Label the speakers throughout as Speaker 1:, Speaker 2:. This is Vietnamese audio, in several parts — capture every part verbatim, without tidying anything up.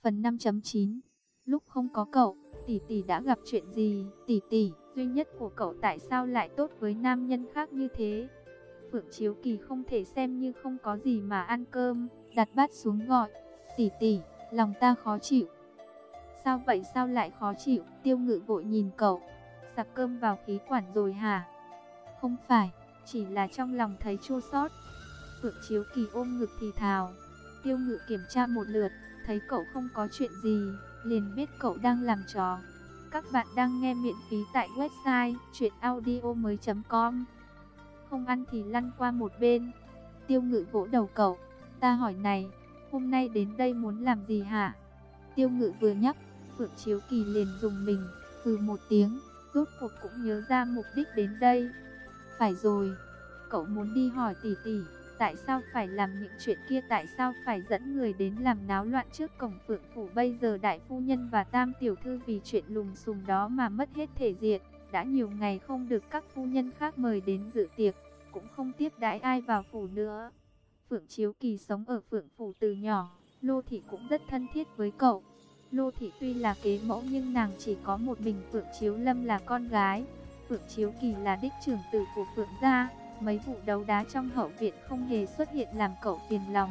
Speaker 1: Phần năm chấm chín. Lúc không có cậu, tỷ tỷ đã gặp chuyện gì? Tỷ tỷ duy nhất của cậu tại sao lại tốt với nam nhân khác như thế? Phượng Chiếu Kỳ không thể xem như không có gì mà ăn cơm, đặt bát xuống gọi, tỷ tỷ, lòng ta khó chịu. Sao vậy, sao lại khó chịu? Tiêu Ngự vội nhìn cậu, sặc cơm vào khí quản rồi hả? Không phải, chỉ là trong lòng thấy chua xót. Phượng Chiếu Kỳ ôm ngực thì thào. Tiêu Ngự kiểm tra một lượt, thấy cậu không có chuyện gì, liền biết cậu đang làm trò. Các bạn đang nghe miễn phí tại website truyện audio mới chấm com. Không ăn thì lăn qua một bên. Tiêu Ngự vỗ đầu cậu. Ta hỏi này, hôm nay đến đây muốn làm gì hả? Tiêu Ngự vừa nhắc, Phượng Chiếu Kỳ liền dùng mình, hừ một tiếng, rốt cuộc cũng nhớ ra mục đích đến đây. Phải rồi, cậu muốn đi hỏi tỷ tỷ, tại sao phải làm những chuyện kia, tại sao phải dẫn người đến làm náo loạn trước cổng Phượng phủ. Bây giờ đại phu nhân và tam tiểu thư vì chuyện lùm xùm đó mà mất hết thể diện, đã nhiều ngày không được các phu nhân khác mời đến dự tiệc, cũng không tiếp đãi ai vào phủ nữa. Phượng Chiếu Kỳ sống ở Phượng phủ từ nhỏ, Lô thị cũng rất thân thiết với cậu. Lô thị tuy là kế mẫu nhưng nàng chỉ có một mình Phượng Chiếu Lâm là con gái. Phượng Chiếu Kỳ là đích trưởng tử của Phượng gia, mấy vụ đấu đá trong hậu viện không hề xuất hiện làm cậu phiền lòng.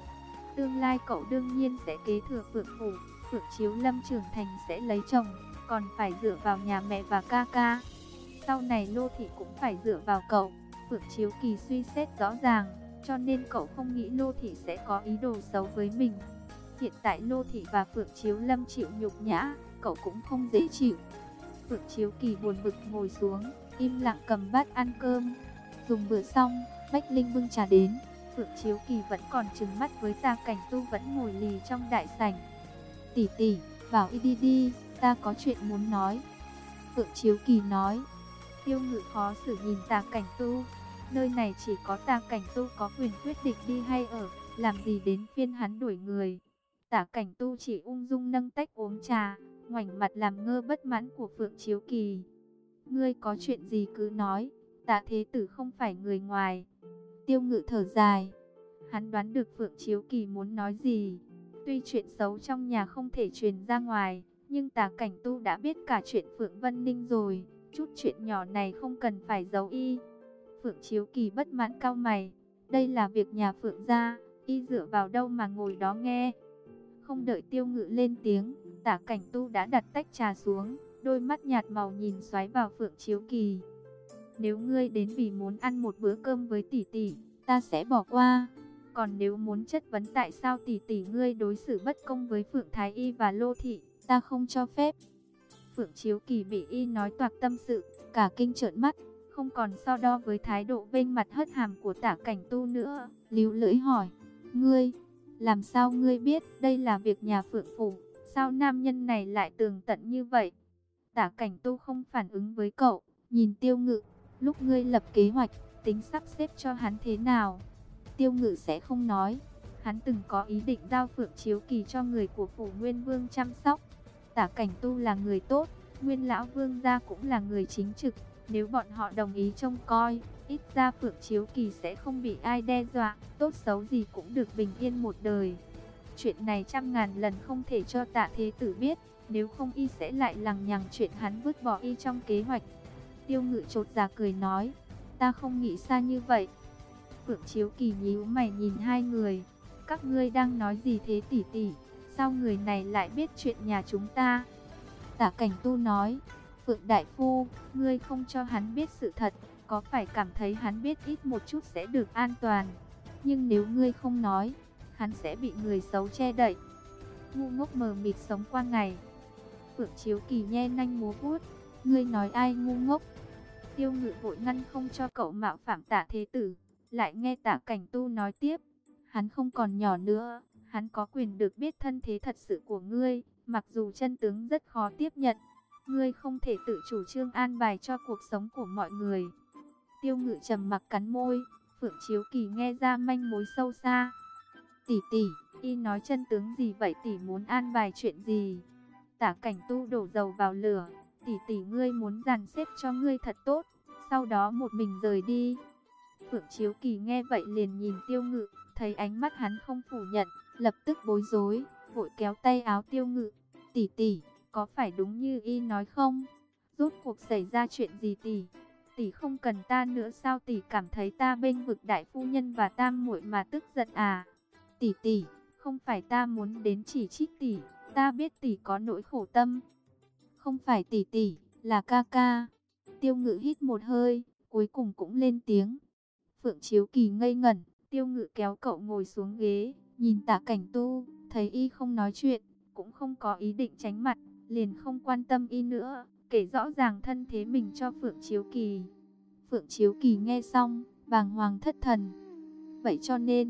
Speaker 1: Tương lai cậu đương nhiên sẽ kế thừa Phượng phủ, Phượng Chiếu Lâm trưởng thành sẽ lấy chồng, còn phải dựa vào nhà mẹ và ca ca. Sau này Lô thị cũng phải dựa vào cậu. Phượng Chiếu Kỳ suy xét rõ ràng, cho nên cậu không nghĩ Lô thị sẽ có ý đồ xấu với mình. Hiện tại Lô thị và Phượng Chiếu Lâm chịu nhục nhã, cậu cũng không dễ chịu. Phượng Chiếu Kỳ buồn bực ngồi xuống, im lặng cầm bát ăn cơm. Dùng bữa xong, Bách Linh bưng trà đến. Phượng Chiếu Kỳ vẫn còn trừng mắt với Tà Cảnh Tu vẫn ngồi lì trong đại sảnh. Tỷ tỷ, bảo y đi đi, ta có chuyện muốn nói. Phượng Chiếu Kỳ nói. Tiêu Ngự khó xử nhìn Tà Cảnh Tu. Nơi này chỉ có Tà Cảnh Tu có quyền quyết định đi hay ở, làm gì đến phiên hắn đuổi người. Tà Cảnh Tu chỉ ung dung nâng tách uống trà, ngoảnh mặt làm ngơ bất mãn của Phượng Chiếu Kỳ. Ngươi có chuyện gì cứ nói, Tạ thế tử không phải người ngoài. Tiêu Ngự thở dài. Hắn đoán được Phượng Chiếu Kỳ muốn nói gì. Tuy chuyện xấu trong nhà không thể truyền ra ngoài, nhưng Tà Cảnh Tu đã biết cả chuyện Phượng Vân Ninh rồi. Chút chuyện nhỏ này không cần phải giấu y. Phượng Chiếu Kỳ bất mãn cau mày. Đây là việc nhà Phượng gia, y dựa vào đâu mà ngồi đó nghe. Không đợi Tiêu Ngự lên tiếng, Tà Cảnh Tu đã đặt tách trà xuống, đôi mắt nhạt màu nhìn xoáy vào Phượng Chiếu Kỳ. Nếu ngươi đến vì muốn ăn một bữa cơm với tỷ tỷ, ta sẽ bỏ qua. Còn nếu muốn chất vấn tại sao tỷ tỷ ngươi đối xử bất công với Phượng Thái Y và Lô thị, ta không cho phép. Phượng Chiếu Kỳ bị y nói toạc tâm sự, cả kinh trợn mắt, không còn so đo với thái độ vênh mặt hất hàm của Tả Cảnh Tu nữa, líu lưỡi hỏi: "Ngươi, làm sao ngươi biết đây là việc nhà Phượng phủ? Sao nam nhân này lại tường tận như vậy?" Tả Cảnh Tu không phản ứng với cậu, nhìn Tiêu Ngự. Lúc ngươi lập kế hoạch, tính sắp xếp cho hắn thế nào? Tiêu Ngự sẽ không nói. Hắn từng có ý định giao Phượng Chiếu Kỳ cho người của phủ Nguyên Vương chăm sóc. Tả Cảnh Tu là người tốt, Nguyên lão Vương gia cũng là người chính trực. Nếu bọn họ đồng ý trông coi, ít ra Phượng Chiếu Kỳ sẽ không bị ai đe dọa, tốt xấu gì cũng được bình yên một đời. Chuyện này trăm ngàn lần không thể cho Tạ thế tử biết, nếu không y sẽ lại lằng nhằng chuyện hắn vứt bỏ y trong kế hoạch. Tiêu Ngự chột dạ cười nói, ta không nghĩ xa như vậy. Phượng Chiếu Kỳ nhíu mày nhìn hai người, các ngươi đang nói gì thế tỷ tỷ? Sao người này lại biết chuyện nhà chúng ta? Tả Cảnh Tu nói, Phượng đại phu, ngươi không cho hắn biết sự thật, có phải cảm thấy hắn biết ít một chút sẽ được an toàn? Nhưng nếu ngươi không nói, hắn sẽ bị người xấu che đậy. Ngu ngốc mờ mịt sống qua ngày. Phượng Chiếu Kỳ nhe nanh múa vuốt, ngươi nói ai ngu ngốc? Tiêu Ngự vội ngăn không cho cậu mạo phạm Tả thế tử, lại nghe Tả Cảnh Tu nói tiếp, hắn không còn nhỏ nữa, hắn có quyền được biết thân thế thật sự của ngươi, mặc dù chân tướng rất khó tiếp nhận, ngươi không thể tự chủ trương an bài cho cuộc sống của mọi người. Tiêu Ngự trầm mặc cắn môi, Phượng Chiếu Kỳ nghe ra manh mối sâu xa. Tỷ tỷ, y nói chân tướng gì vậy, tỷ muốn an bài chuyện gì? Tả Cảnh Tu đổ dầu vào lửa, tỷ tỷ ngươi muốn dàn xếp cho ngươi thật tốt, sau đó một mình rời đi. Phượng Chiếu Kỳ nghe vậy liền nhìn Tiêu Ngự, thấy ánh mắt hắn không phủ nhận, lập tức bối rối, vội kéo tay áo Tiêu Ngự. Tỷ tỷ, có phải đúng như y nói không? Rốt cuộc xảy ra chuyện gì tỷ? Tỷ không cần ta nữa sao? Tỷ cảm thấy ta bênh vực đại phu nhân và tam muội mà tức giận à? Tỷ tỷ, không phải ta muốn đến chỉ trích tỷ, ta biết tỷ có nỗi khổ tâm. Không phải tỷ tỷ, là ca ca. Tiêu Ngự hít một hơi, cuối cùng cũng lên tiếng. Phượng Chiếu Kỳ ngây ngẩn, Tiêu Ngự kéo cậu ngồi xuống ghế, nhìn Tạ Cảnh Tu, thấy y không nói chuyện, cũng không có ý định tránh mặt, liền không quan tâm y nữa, kể rõ ràng thân thế mình cho Phượng Chiếu Kỳ. Phượng Chiếu Kỳ nghe xong, bàng hoàng thất thần. Vậy cho nên,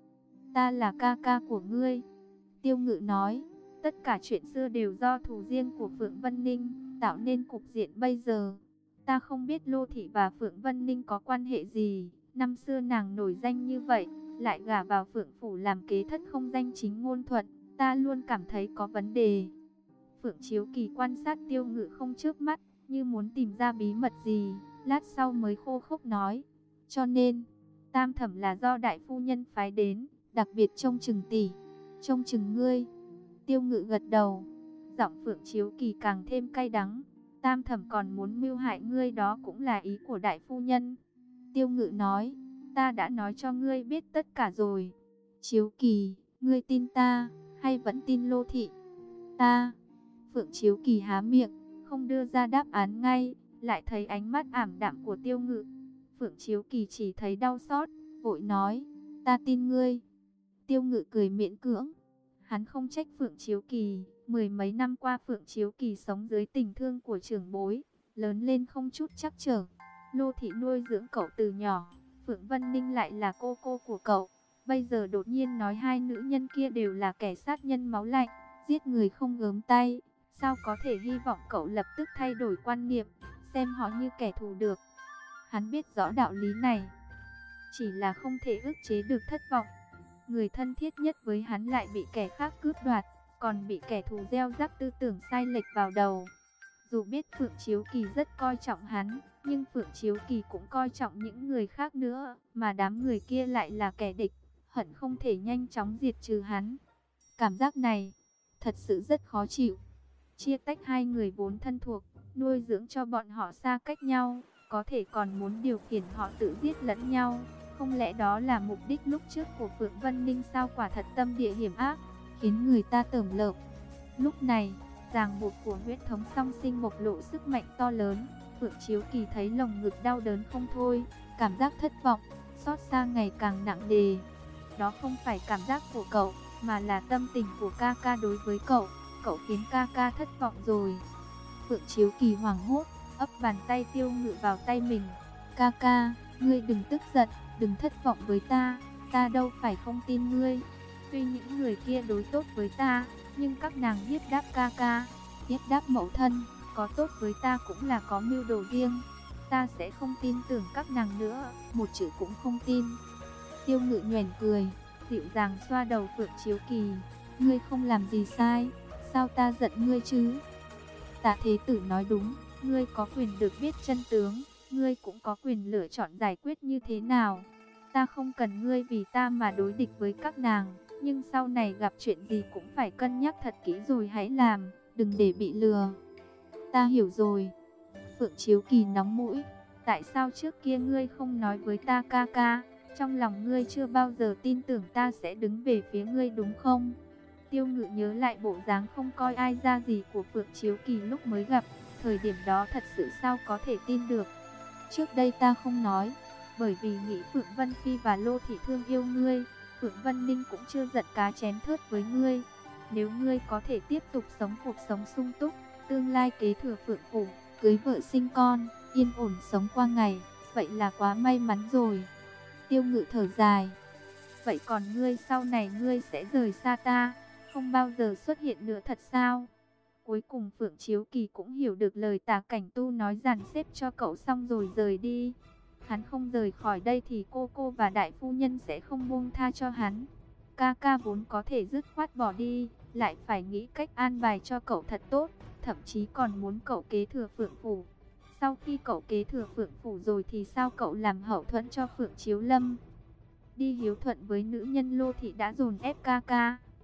Speaker 1: ta là ca ca của ngươi. Tiêu Ngự nói, tất cả chuyện xưa đều do thù riêng của Phượng Vân Ninh, tạo nên cục diện bây giờ. Ta không biết Lô Thị và Phượng Vân Ninh có quan hệ gì, năm xưa nàng nổi danh như vậy, lại gả vào Phượng Phủ làm kế thất không danh chính ngôn thuận, ta luôn cảm thấy có vấn đề. Phượng Chiếu Kỳ quan sát Tiêu Ngự không chớp mắt, như muốn tìm ra bí mật gì, lát sau mới khô khốc nói. Cho nên, Tam Thẩm là do đại phu nhân phái đến, đặc biệt trông chừng tỷ, trông chừng ngươi. Tiêu Ngự gật đầu, giọng Phượng Chiếu Kỳ càng thêm cay đắng. Tam Thẩm còn muốn mưu hại ngươi, đó cũng là ý của đại phu nhân. Tiêu Ngự nói, ta đã nói cho ngươi biết tất cả rồi. Chiếu Kỳ, ngươi tin ta, hay vẫn tin Lô Thị? Ta. Phượng Chiếu Kỳ há miệng, không đưa ra đáp án ngay, lại thấy ánh mắt ảm đạm của Tiêu Ngự. Phượng Chiếu Kỳ chỉ thấy đau xót, vội nói, ta tin ngươi. Tiêu Ngự cười miễn cưỡng. Hắn không trách Phượng Chiếu Kỳ, mười mấy năm qua Phượng Chiếu Kỳ sống dưới tình thương của trưởng bối, lớn lên không chút trắc trở. Lô Thị nuôi dưỡng cậu từ nhỏ, Phượng Vân Ninh lại là cô cô của cậu. Bây giờ đột nhiên nói hai nữ nhân kia đều là kẻ sát nhân máu lạnh, giết người không gớm tay. Sao có thể hy vọng cậu lập tức thay đổi quan niệm, xem họ như kẻ thù được. Hắn biết rõ đạo lý này, chỉ là không thể ức chế được thất vọng. Người thân thiết nhất với hắn lại bị kẻ khác cướp đoạt, còn bị kẻ thù gieo rắc tư tưởng sai lệch vào đầu. Dù biết Phượng Chiếu Kỳ rất coi trọng hắn, nhưng Phượng Chiếu Kỳ cũng coi trọng những người khác nữa, mà đám người kia lại là kẻ địch, hận không thể nhanh chóng diệt trừ hắn. Cảm giác này, thật sự rất khó chịu. Chia tách hai người vốn thân thuộc, nuôi dưỡng cho bọn họ xa cách nhau, có thể còn muốn điều khiển họ tự giết lẫn nhau. Không lẽ đó là mục đích lúc trước của Phượng Vân Ninh sao? Quả thật tâm địa hiểm ác, khiến người ta tởm lợm. Lúc này, ràng buộc của huyết thống song sinh bộc lộ sức mạnh to lớn. Phượng Chiếu Kỳ thấy lồng ngực đau đớn không thôi, cảm giác thất vọng, xót xa ngày càng nặng nề. Đó không phải cảm giác của cậu, mà là tâm tình của ca ca đối với cậu. Cậu khiến ca ca thất vọng rồi. Phượng Chiếu Kỳ hoảng hốt, ấp bàn tay Tiêu Ngự vào tay mình. Ca ca, ngươi đừng tức giận, đừng thất vọng với ta, ta đâu phải không tin ngươi. Tuy những người kia đối tốt với ta, nhưng các nàng hiếp đáp ca ca, hiếp đáp mẫu thân, có tốt với ta cũng là có mưu đồ riêng. Ta sẽ không tin tưởng các nàng nữa, một chữ cũng không tin. Tiêu Ngự nhoẻn cười, dịu dàng xoa đầu Phượng Chiếu Kỳ. Ngươi không làm gì sai, sao ta giận ngươi chứ? Tạ Thế Tử nói đúng, ngươi có quyền được biết chân tướng, ngươi cũng có quyền lựa chọn giải quyết như thế nào. Ta không cần ngươi vì ta mà đối địch với các nàng, nhưng sau này gặp chuyện gì cũng phải cân nhắc thật kỹ rồi hãy làm, đừng để bị lừa. Ta hiểu rồi. Phượng Chiếu Kỳ nóng mũi, tại sao trước kia ngươi không nói với ta ca ca? Trong lòng ngươi chưa bao giờ tin tưởng ta sẽ đứng về phía ngươi đúng không? Tiêu Ngự nhớ lại bộ dáng không coi ai ra gì của Phượng Chiếu Kỳ lúc mới gặp, thời điểm đó thật sự sao có thể tin được. Trước đây ta không nói, bởi vì nghĩ Phượng Vân Phi và Lô Thị thương yêu ngươi, Phượng Vân Ninh cũng chưa giận cá chém thớt với ngươi. Nếu ngươi có thể tiếp tục sống cuộc sống sung túc, tương lai kế thừa Phượng Phủ, cưới vợ sinh con, yên ổn sống qua ngày, vậy là quá may mắn rồi. Tiêu Ngự thở dài, vậy còn ngươi sau này ngươi sẽ rời xa ta, không bao giờ xuất hiện nữa thật sao? Cuối cùng Phượng Chiếu Kỳ cũng hiểu được lời Tả Cảnh Tu nói, dàn xếp cho cậu xong rồi rời đi. Hắn không rời khỏi đây thì cô cô và đại phu nhân sẽ không buông tha cho hắn. Ca ca vốn có thể dứt khoát bỏ đi, lại phải nghĩ cách an bài cho cậu thật tốt, thậm chí còn muốn cậu kế thừa Phượng Phủ. Sau khi cậu kế thừa Phượng Phủ rồi thì sao cậu làm hậu thuẫn cho Phượng Chiếu Lâm? Đi hiếu thuận với nữ nhân Lô Thị đã dồn ép ca ca.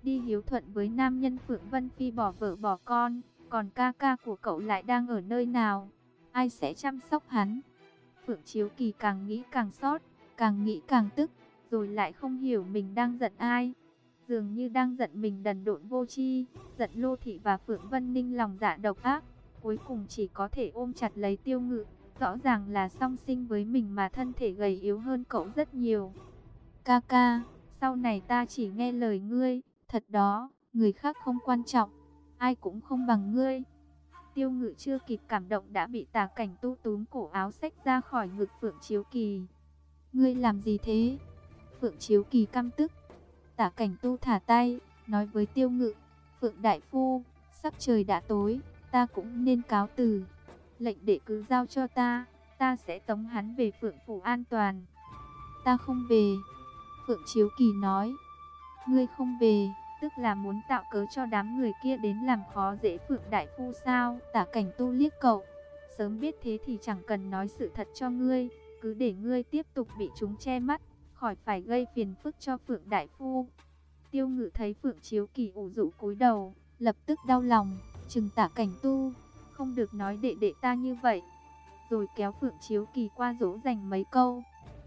Speaker 1: đi hiếu thuận với nam nhân Phượng Vân Phi bỏ vợ bỏ con, còn ca ca của cậu lại đang ở nơi nào? Ai sẽ chăm sóc hắn? Phượng Chiếu Kỳ càng nghĩ càng xót, càng nghĩ càng tức, rồi lại không hiểu mình đang giận ai. Dường như đang giận mình đần độn vô tri, giận Lô Thị và Phượng Vân Ninh lòng dạ độc ác, cuối cùng chỉ có thể ôm chặt lấy Tiêu Ngự, rõ ràng là song sinh với mình mà thân thể gầy yếu hơn cậu rất nhiều. Ca ca, sau này ta chỉ nghe lời ngươi, thật đó, người khác không quan trọng, ai cũng không bằng ngươi. Tiêu Ngự chưa kịp cảm động đã bị Tả Cảnh Tu túm cổ áo xách ra khỏi ngực Phượng Chiếu Kỳ. Ngươi làm gì thế? Phượng Chiếu Kỳ căm tức. Tả Cảnh Tu thả tay, nói với Tiêu Ngự, Phượng Đại Phu, sắc trời đã tối, ta cũng nên cáo từ. Lệnh đệ cứ giao cho ta, ta sẽ tống hắn về Phượng Phủ an toàn. Ta không về. Phượng Chiếu Kỳ nói, ngươi không về, tức là muốn tạo cớ cho đám người kia đến làm khó dễ Phượng Đại Phu sao? Tả Cảnh Tu liếc cậu, sớm biết thế thì chẳng cần nói sự thật cho ngươi, cứ để ngươi tiếp tục bị chúng che mắt, khỏi phải gây phiền phức cho Phượng Đại Phu. Tiêu Ngự thấy Phượng Chiếu Kỳ ủ rũ cúi đầu, lập tức đau lòng, trừng Tả Cảnh Tu, không được nói đệ đệ ta như vậy. Rồi kéo Phượng Chiếu Kỳ qua dỗ dành mấy câu.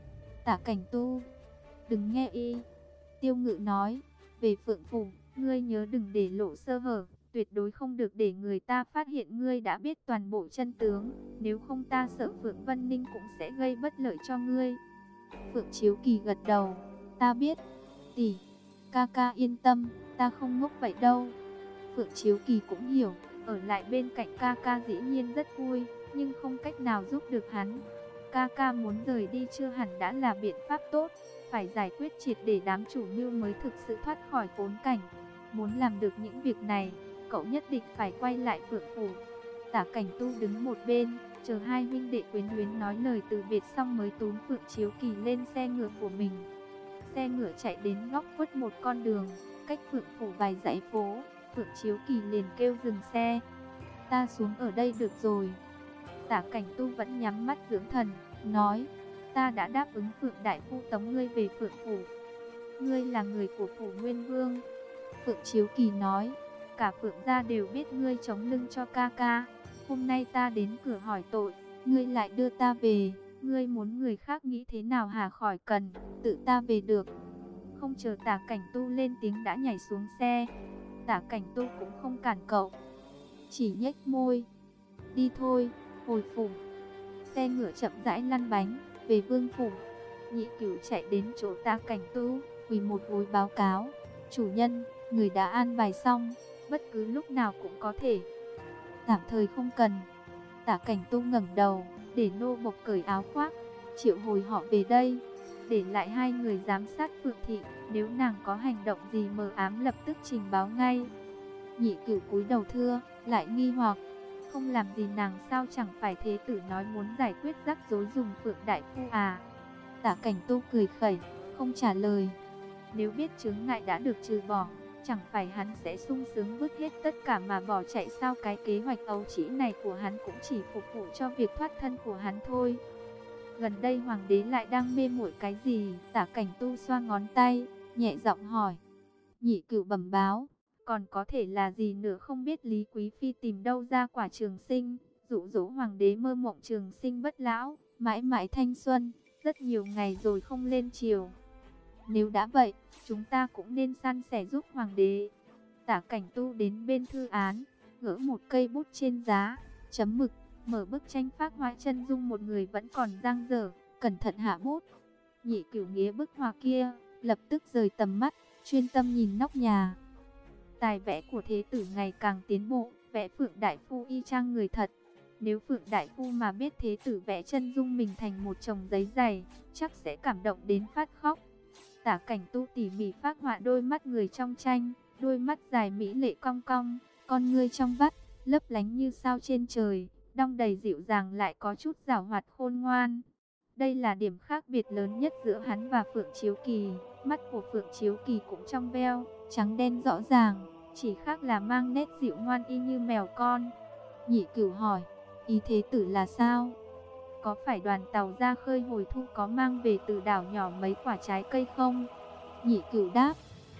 Speaker 1: Tả Cảnh Tu, đừng nghe y. Tiêu Ngự nói, về Phượng Phủ, ngươi nhớ đừng để lộ sơ hở, tuyệt đối không được để người ta phát hiện ngươi đã biết toàn bộ chân tướng, nếu không ta sợ Phượng Vân Ninh cũng sẽ gây bất lợi cho ngươi. Phượng Chiếu Kỳ gật đầu, ta biết, tỷ, ca ca yên tâm, ta không ngốc vậy đâu. Phượng Chiếu Kỳ cũng hiểu, ở lại bên cạnh ca ca dĩ nhiên rất vui, nhưng không cách nào giúp được hắn. Ca ca muốn rời đi chưa hẳn đã là biện pháp tốt, phải giải quyết triệt để đám chủ mưu mới thực sự thoát khỏi khốn cảnh. Muốn làm được những việc này, cậu nhất định phải quay lại Phượng Phủ. Tả Cảnh Tu đứng một bên, chờ hai huynh đệ quyến luyến nói lời từ biệt xong mới túm Phượng Chiếu Kỳ lên xe ngựa của mình. Xe ngựa chạy đến góc khuất một con đường, cách Phượng Phủ vài dãy phố. Phượng Chiếu Kỳ liền kêu dừng xe. Ta xuống ở đây được rồi. Tả Cảnh Tu vẫn nhắm mắt dưỡng thần, nói, ta đã đáp ứng Phượng Đại Phu tống ngươi về Phượng Phủ. Ngươi là người của Phủ Nguyên Vương. Phượng Chiếu Kỳ nói, cả Phượng gia đều biết ngươi chống lưng cho ca ca. Hôm nay ta đến cửa hỏi tội, ngươi lại đưa ta về. Ngươi muốn người khác nghĩ thế nào hả? Khỏi cần, tự ta về được. Không chờ Tả Cảnh Tu lên tiếng đã nhảy xuống xe. Tả Cảnh Tu cũng không cản cậu, chỉ nhếch môi, đi thôi, hồi phủ. Xe ngựa chậm rãi lăn bánh, về Vương Phủ. Nhị Cửu chạy đến chỗ Tả Cảnh Tu, quỳ một gối báo cáo, chủ nhân, người đã an bài xong, bất cứ lúc nào cũng có thể. Tạm thời không cần. Tả Cảnh Tu ngẩng đầu, để nô bộc cởi áo khoác, triệu hồi họ về đây, để lại hai người giám sát Phượng Thị, nếu nàng có hành động gì mờ ám lập tức trình báo ngay. Nhị Cửu cúi đầu thưa, lại nghi hoặc, không làm gì nàng sao? Chẳng phải thế tử nói muốn giải quyết rắc rối dùng Phượng Đại Phu à? Tả Cảnh Tu cười khẩy, không trả lời. Nếu biết chướng ngại đã được trừ bỏ, chẳng phải hắn sẽ sung sướng vứt hết tất cả mà bỏ chạy sao? Cái kế hoạch ấu trĩ này của hắn cũng chỉ phục vụ cho việc thoát thân của hắn thôi. Gần đây hoàng đế lại đang mê muội cái gì? Tả Cảnh Tu xoa ngón tay, nhẹ giọng hỏi. Nhị Cửu bẩm báo, còn có thể là gì nữa không biết. Lý Quý Phi tìm đâu ra quả trường sinh, dụ dỗ hoàng đế mơ mộng trường sinh bất lão, mãi mãi thanh xuân, rất nhiều ngày rồi không lên triều. Nếu đã vậy, chúng ta cũng nên san sẻ giúp hoàng đế. Tả Cảnh Tu đến bên thư án, gỡ một cây bút trên giá, chấm mực, mở bức tranh phác họa chân dung một người vẫn còn dang dở, cẩn thận hạ bút. Nhị Cửu nghía bức họa kia, lập tức rời tầm mắt, chuyên tâm nhìn nóc nhà. Tài vẽ của thế tử ngày càng tiến bộ, vẽ Phượng Đại Phu y chang người thật. Nếu Phượng Đại Phu mà biết thế tử vẽ chân dung mình thành một chồng giấy dày, chắc sẽ cảm động đến phát khóc. Tả Cảnh Tu tỉ mỉ phác họa đôi mắt người trong tranh, đôi mắt dài mỹ lệ cong cong, con ngươi trong vắt, lấp lánh như sao trên trời, đong đầy dịu dàng lại có chút giảo hoạt khôn ngoan. Đây là điểm khác biệt lớn nhất giữa hắn và Phượng Chiếu Kỳ. Mắt của Phượng Chiếu Kỳ cũng trong veo, trắng đen rõ ràng, chỉ khác là mang nét dịu ngoan y như mèo con. Nhị Cửu hỏi, ý thế tử là sao? Có phải đoàn tàu ra khơi hồi thu có mang về từ đảo nhỏ mấy quả trái cây không? Nhị Cửu đáp,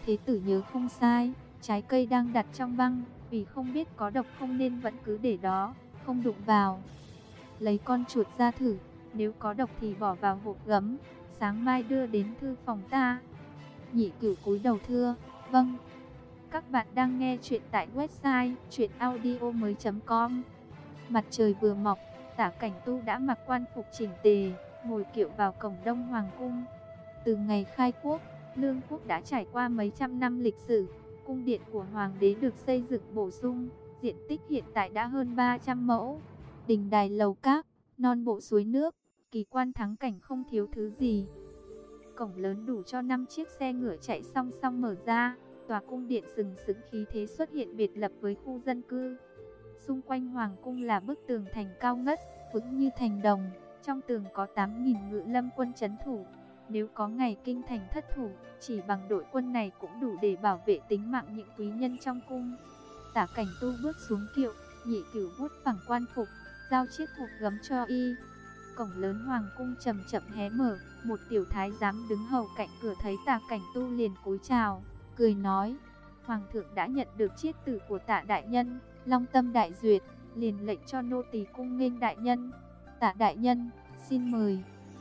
Speaker 1: Thế tử nhớ không sai, trái cây đang đặt trong băng, vì không biết có độc không nên vẫn cứ để đó, không đụng vào. Lấy con chuột ra thử, nếu có độc thì bỏ vào hộp gấm, sáng mai đưa đến thư phòng ta. Nhị Cửu cúi đầu thưa, vâng. Các bạn đang nghe chuyện tại website truyện audio mới chấm com. Mặt trời vừa mọc, Tả Cảnh Tu đã mặc quan phục chỉnh tề, ngồi kiệu vào cổng Đông Hoàng cung. Từ ngày khai quốc, Lương quốc đã trải qua mấy trăm năm lịch sử, cung điện của hoàng đế được xây dựng bổ sung, diện tích hiện tại đã hơn ba trăm mẫu. Đình đài lầu các, non bộ suối nước, kỳ quan thắng cảnh không thiếu thứ gì. Cổng lớn đủ cho năm chiếc xe ngựa chạy song song mở ra, tòa cung điện sừng sững khí thế xuất hiện biệt lập với khu dân cư. Xung quanh hoàng cung là bức tường thành cao ngất, vững như thành đồng, trong tường có tám nghìn ngự lâm quân trấn thủ. Nếu có ngày kinh thành thất thủ, chỉ bằng đội quân này cũng đủ để bảo vệ tính mạng những quý nhân trong cung. Tả Cảnh Tu bước xuống kiệu, Nhị Cửu vuốt phẳng quan phục, giao chiếc hộp gấm cho y. Cổng lớn hoàng cung chậm chậm hé mở, một tiểu thái giám đứng hầu cạnh cửa thấy Tả Cảnh Tu liền cúi chào, cười nói: Hoàng thượng đã nhận được chiết tử của Tả đại nhân, long tâm đại duyệt, liền lệnh cho nô tỳ cung nghênh đại nhân. Tả đại nhân, xin mời.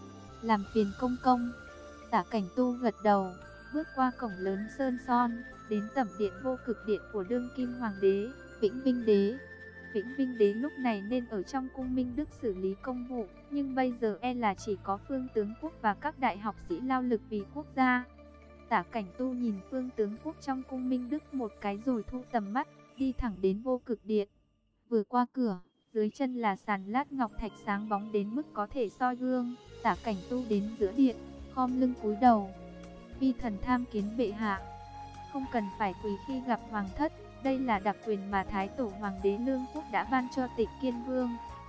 Speaker 1: Làm phiền công công. Tả Cảnh Tu gật đầu, bước qua cổng lớn sơn son, đến tẩm điện vô cực điện của đương kim hoàng đế, Vĩnh Vinh đế. Vĩnh Vinh đế lúc này nên ở trong cung Minh Đức xử lý công vụ, nhưng bây giờ e là chỉ có Phương tướng quốc và các đại học sĩ lao lực vì quốc gia. Tả Cảnh Tu nhìn Phương tướng quốc trong cung Minh Đức một cái rồi thu tầm mắt, đi thẳng đến vô cực điện. Vừa qua cửa, dưới chân là sàn lát ngọc thạch sáng bóng đến mức có thể soi gương. Tả Cảnh Tu đến giữa điện, khom lưng cúi đầu. Vi thần tham kiến bệ hạ. Không cần phải quỳ khi gặp hoàng thất, đây là đặc quyền mà Thái tổ hoàng đế Lương quốc đã ban cho Tịch Kiên Vương.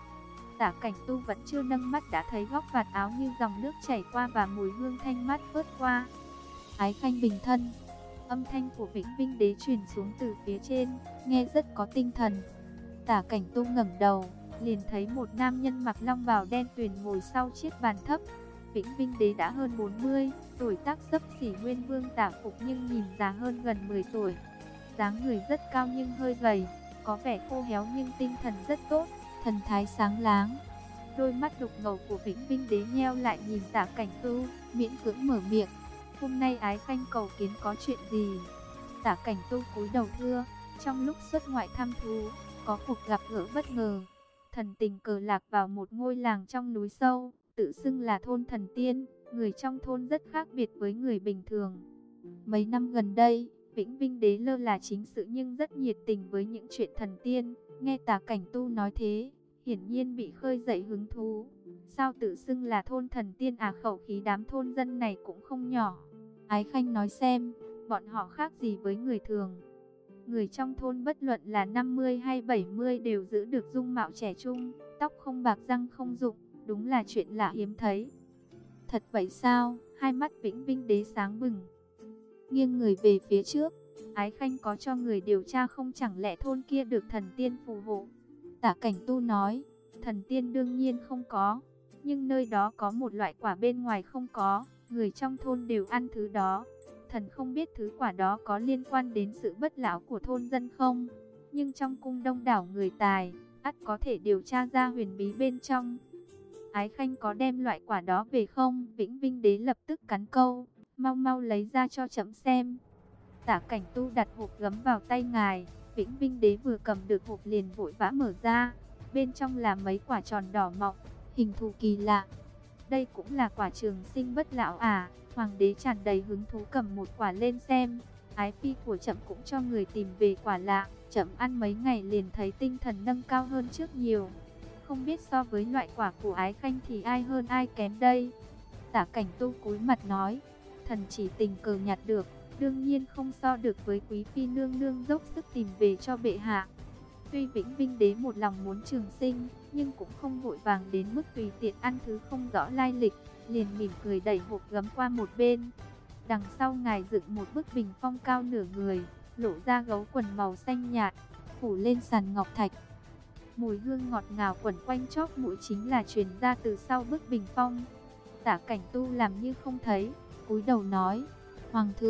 Speaker 1: Tả Cảnh Tu vẫn chưa nâng mắt đã thấy góc vạt áo như dòng nước chảy qua và mùi hương thanh mát phớt qua. Ái khanh bình thân. Âm thanh của Vĩnh Vinh đế truyền xuống từ phía trên, nghe rất có tinh thần. Tả Cảnh Tu ngẩng đầu, liền thấy một nam nhân mặc long bào đen tuyền ngồi sau chiếc bàn thấp. Vĩnh Vinh đế đã hơn bốn mươi, tuổi tác xấp xỉ Nguyên Vương Tả Phục nhưng nhìn già hơn gần mười tuổi. Dáng người rất cao nhưng hơi gầy, có vẻ khô héo nhưng tinh thần rất tốt, thần thái sáng láng. Đôi mắt đục ngầu của Vĩnh Vinh đế nheo lại nhìn Tả Cảnh Tu, miễn cưỡng mở miệng: Hôm nay ái khanh cầu kiến có chuyện gì? Tả Cảnh Tu cúi đầu thưa: Trong lúc xuất ngoại thăm thú, có cuộc gặp gỡ bất ngờ. Thần tình cờ lạc vào một ngôi làng trong núi sâu, tự xưng là thôn thần tiên. Người trong thôn rất khác biệt với người bình thường. Mấy năm gần đây, Vĩnh Vinh đế lơ là chính sự nhưng rất nhiệt tình với những chuyện thần tiên. Nghe Tả Cảnh Tu nói thế, hiển nhiên bị khơi dậy hứng thú. Sao tự xưng là thôn thần tiên à? Khẩu khí đám thôn dân này cũng không nhỏ. Ái khanh nói xem, bọn họ khác gì với người thường? Người trong thôn bất luận là năm mươi hay bảy mươi đều giữ được dung mạo trẻ trung, tóc không bạc răng không rụng, đúng là chuyện lạ hiếm thấy. Thật vậy sao? Hai mắt Vĩnh Vinh đế sáng bừng, nghiêng người về phía trước. Ái khanh có cho người điều tra không? Chẳng lẽ thôn kia được thần tiên phù hộ? Tả Cảnh Tu nói: Thần tiên đương nhiên không có, nhưng nơi đó có một loại quả bên ngoài không có, người trong thôn đều ăn thứ đó. Thần không biết thứ quả đó có liên quan đến sự bất lão của thôn dân không, nhưng trong cung đông đảo người tài, ắt có thể điều tra ra huyền bí bên trong. Ái khanh có đem loại quả đó về không? Vĩnh Vinh đế lập tức cắn câu: Mau mau lấy ra cho chấm xem. Tả Cảnh Tu đặt hộp gấm vào tay ngài. Vĩnh Vinh đế vừa cầm được hộp liền vội vã mở ra. Bên trong là mấy quả tròn đỏ mọng, hình thù kỳ lạ. Đây cũng là quả trường sinh bất lão à? Hoàng đế tràn đầy hứng thú cầm một quả lên xem. Ái phi của trẫm cũng cho người tìm về quả lạ, trẫm ăn mấy ngày liền thấy tinh thần nâng cao hơn trước nhiều. Không biết so với loại quả của ái khanh thì ai hơn ai kém đây? Tả Cảnh Tu cúi mặt nói: Thần chỉ tình cờ nhặt được, đương nhiên không so được với quý phi nương nương dốc sức tìm về cho bệ hạ. Tuy Vĩnh Vinh đế một lòng muốn trường sinh, nhưng cũng không vội vàng đến mức tùy tiện ăn thứ không rõ lai lịch, liền mỉm cười đẩy hộp gấm qua một bên. Đằng sau ngài dựng một bức bình phong cao nửa người, lộ ra gấu quần màu xanh nhạt, phủ lên sàn ngọc thạch. Mùi hương ngọt ngào quẩn quanh chóp mũi chính là truyền ra từ sau bức bình phong. Tả Cảnh Tu làm như không thấy, cúi đầu nói: Hoàng thượng,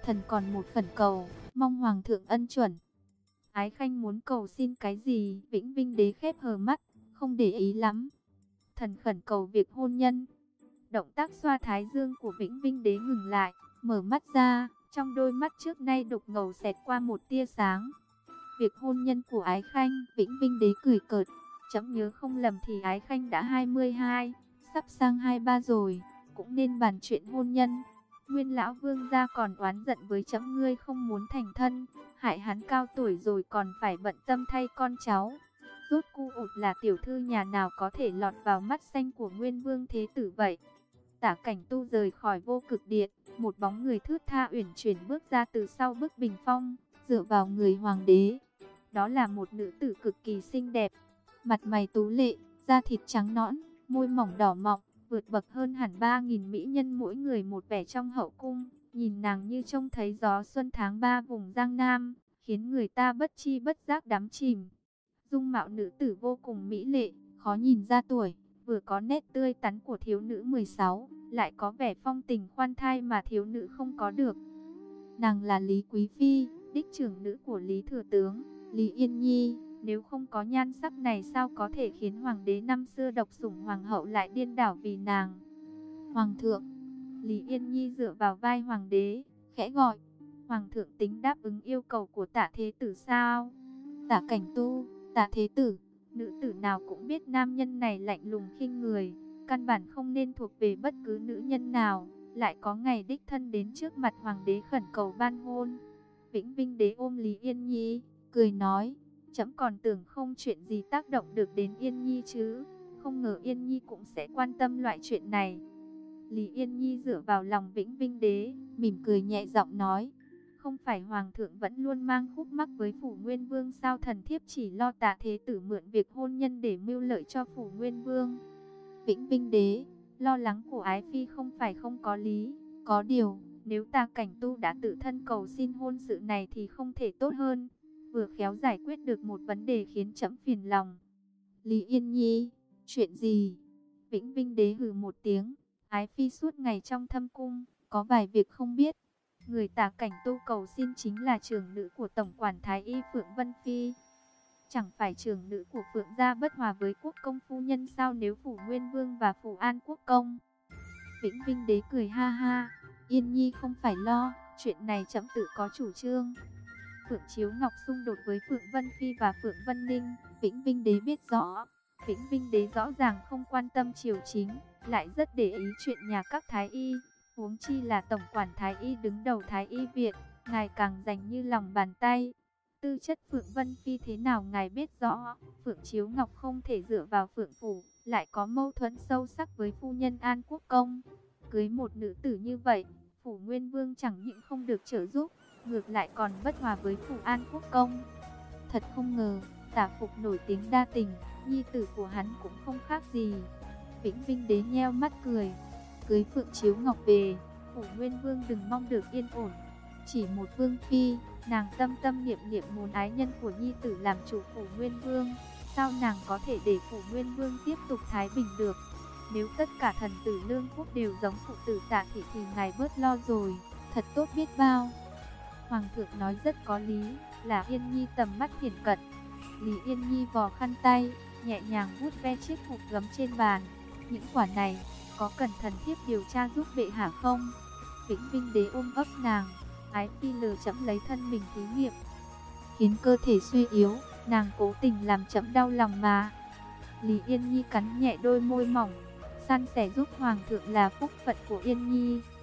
Speaker 1: Thần còn một khẩn cầu, mong hoàng thượng ân chuẩn. Ái Khanh muốn cầu xin cái gì? Vĩnh Vinh Đế khép hờ mắt, không để ý lắm. Thần khẩn cầu việc hôn nhân. Động tác xoa thái dương của Vĩnh Vinh Đế ngừng lại, mở mắt ra, trong đôi mắt trước nay đục ngầu xẹt qua một tia sáng. Việc hôn nhân của Ái Khanh, Vĩnh Vinh Đế cười cợt, chấm nhớ không lầm thì Ái Khanh đã hai mươi hai, sắp sang hai mươi ba rồi, cũng nên bàn chuyện hôn nhân. Nguyên lão vương gia còn oán giận với chấm ngươi không muốn thành thân, hại hắn cao tuổi rồi còn phải bận tâm thay con cháu. Rốt cu ụt là tiểu thư nhà nào có thể lọt vào mắt xanh của Nguyên Vương Thế Tử vậy? Tả Cảnh Tu rời khỏi Vô Cực Điện, một bóng người thướt tha uyển chuyển bước ra từ sau bức bình phong, dựa vào người hoàng đế. Đó là một nữ tử cực kỳ xinh đẹp, mặt mày tú lệ, da thịt trắng nõn, môi mỏng đỏ mọng, vượt bậc hơn hẳn ba nghìn mỹ nhân mỗi người một vẻ trong hậu cung. Nhìn nàng như trông thấy gió xuân tháng ba vùng Giang Nam, khiến người ta bất chi bất giác đắm chìm. Dung mạo nữ tử vô cùng mỹ lệ, khó nhìn ra tuổi, vừa có nét tươi tắn của thiếu nữ mười sáu, lại có vẻ phong tình khoan thai mà thiếu nữ không có được. Nàng là Lý Quý Phi, đích trưởng nữ của Lý Thừa Tướng, Lý Yên Nhi. Nếu không có nhan sắc này sao có thể khiến hoàng đế năm xưa độc sủng hoàng hậu lại điên đảo vì nàng? Hoàng thượng. Lý Yên Nhi dựa vào vai hoàng đế, khẽ gọi. Hoàng thượng tính đáp ứng yêu cầu của Tả Thế Tử sao? Tả Cảnh Tu, Tả Thế Tử. Nữ tử nào cũng biết nam nhân này lạnh lùng khinh người, căn bản không nên thuộc về bất cứ nữ nhân nào, lại có ngày đích thân đến trước mặt hoàng đế khẩn cầu ban hôn. Vĩnh Vinh Đế ôm Lý Yên Nhi, cười nói, chấm còn tưởng không chuyện gì tác động được đến Yên Nhi chứ, không ngờ Yên Nhi cũng sẽ quan tâm loại chuyện này. Lý Yên Nhi dựa vào lòng Vĩnh Vinh Đế, mỉm cười nhẹ giọng nói, không phải hoàng thượng vẫn luôn mang khúc mắc với Phủ Nguyên Vương sao? Thần thiếp chỉ lo Tả Thế Tử mượn việc hôn nhân để mưu lợi cho Phủ Nguyên Vương. Vĩnh Vinh Đế, lo lắng của Ái Phi không phải không có lý, có điều, nếu Tả Cảnh Tu đã tự thân cầu xin hôn sự này thì không thể tốt hơn, vừa khéo giải quyết được một vấn đề khiến trẫm phiền lòng. Lý Yên Nhi, chuyện gì? Vĩnh Vinh Đế hừ một tiếng, Ái Phi suốt ngày trong thâm cung, có vài việc không biết. Người Tả Cảnh Tu cầu xin chính là trưởng nữ của Tổng quản Thái Y Phượng Vân Phi. Chẳng phải trưởng nữ của Phượng gia bất hòa với quốc công phu nhân sao? Nếu Phủ Nguyên Vương và Phủ An Quốc công? Vĩnh Vinh Đế cười ha ha, Yên Nhi không phải lo, chuyện này trẫm tự có chủ trương. Phượng Chiếu Ngọc xung đột với Phượng Vân Phi và Phượng Vân Ninh, Vĩnh Vinh Đế biết rõ. Vĩnh Vinh Đế rõ ràng không quan tâm triều chính, lại rất để ý chuyện nhà các thái y. Huống chi là Tổng quản Thái Y đứng đầu Thái Y Viện, ngài càng dành như lòng bàn tay. Tư chất Phượng Vân Phi thế nào ngài biết rõ. Phượng Chiếu Ngọc không thể dựa vào Phượng Phủ, lại có mâu thuẫn sâu sắc với phu nhân An Quốc công. Cưới một nữ tử như vậy, Phủ Nguyên Vương chẳng những không được trợ giúp, ngược lại còn bất hòa với Phủ An Quốc công. Thật không ngờ, Tả Phục nổi tiếng đa tình, nhi tử của hắn cũng không khác gì. Vĩnh Vinh Đế nheo mắt cười. Cưới Phượng Chiếu Ngọc về, Phủ Nguyên Vương đừng mong được yên ổn. Chỉ một vương phi, nàng tâm tâm niệm niệm muốn ái nhân của nhi tử làm chủ Phủ Nguyên Vương, sao nàng có thể để Phủ Nguyên Vương tiếp tục thái bình được? Nếu tất cả thần tử lương quốc đều giống phụ tử Tả thị thì ngài bớt lo rồi, thật tốt biết bao. Hoàng thượng nói rất có lý, là Yên Nhi tầm mắt hiển cận. Lý Yên Nhi vò khăn tay, nhẹ nhàng vuốt ve chiếc hộp gấm trên bàn. Những quả này, có cần thần thiếp điều tra giúp bệ hạ không? Vĩnh Vinh Đế ôm ấp nàng, Ái Phi lờ chẫm lấy thân mình thí nghiệm, khiến cơ thể suy yếu, nàng cố tình làm chẫm đau lòng mà. Lý Yên Nhi cắn nhẹ đôi môi mỏng, san sẻ giúp hoàng thượng là phúc phận của Yên Nhi.